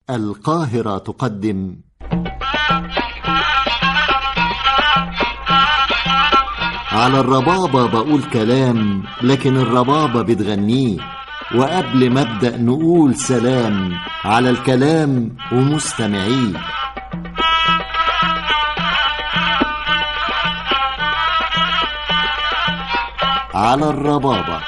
القاهرة تقدم على الربابة بقول كلام لكن الربابة بتغنيه، وقبل ما ابدأ نقول سلام على الكلام ومستمعيه. على الربابة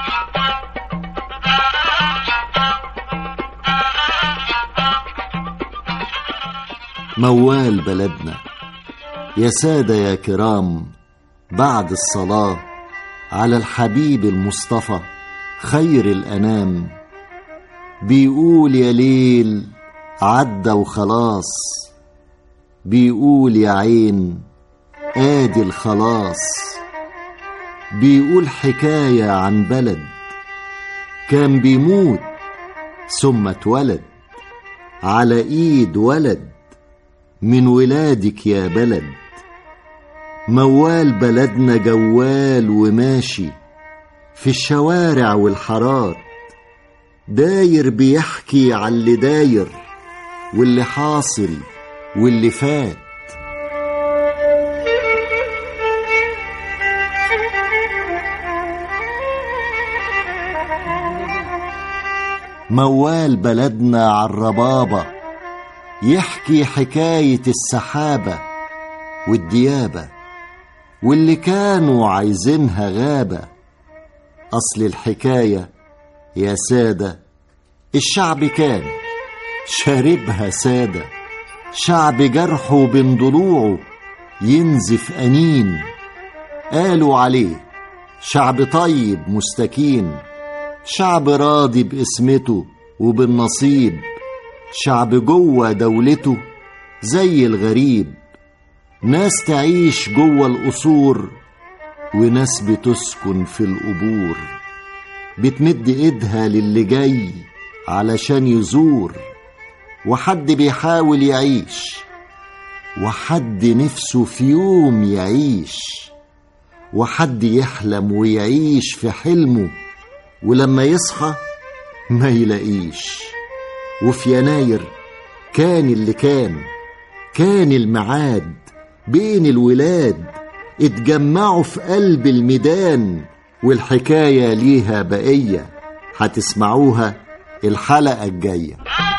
موال بلدنا. يا سادة يا كرام، بعد الصلاة على الحبيب المصطفى خير الأنام، بيقول يا ليل عدى وخلاص، بيقول يا عين آدي الخلاص، بيقول حكاية عن بلد كان بيموت ثم اتولد على ايد ولد من ولادك يا بلد. موال بلدنا جوال وماشي في الشوارع والحارات، داير بيحكي على اللي داير واللي حاصل واللي فات. موال بلدنا عالربابة يحكي حكاية السحابة والديابة واللي كانوا عايزينها غابة. أصل الحكاية يا سادة الشعب كان شاربها سادة، شعب جرحه بين ضلوعه ينزف أنين، قالوا عليه شعب طيب مستكين، شعب راضي باسمته وبالنصيب، شعب جوه دولته زي الغريب، ناس تعيش جوه القصور وناس بتسكن في القبور، بتمد ايدها للي جاي علشان يزور، وحد بيحاول يعيش وحد نفسه في يوم يعيش، وحد يحلم ويعيش في حلمه ولما يصحى ما يلاقيش. وفي يناير كان اللي كان الميعاد بين الولاد اتجمعوا في قلب الميدان، والحكاية ليها بقية هتسمعوها الحلقة الجاية.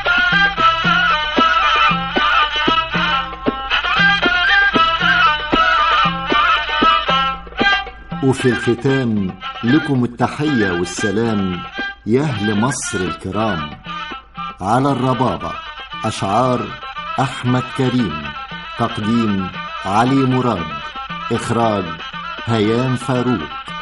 وفي الختام لكم التحية والسلام يا أهل مصر الكرام. على الربابة أشعار أحمد كريم، تقديم علي مراد، إخراج هيام فاروق.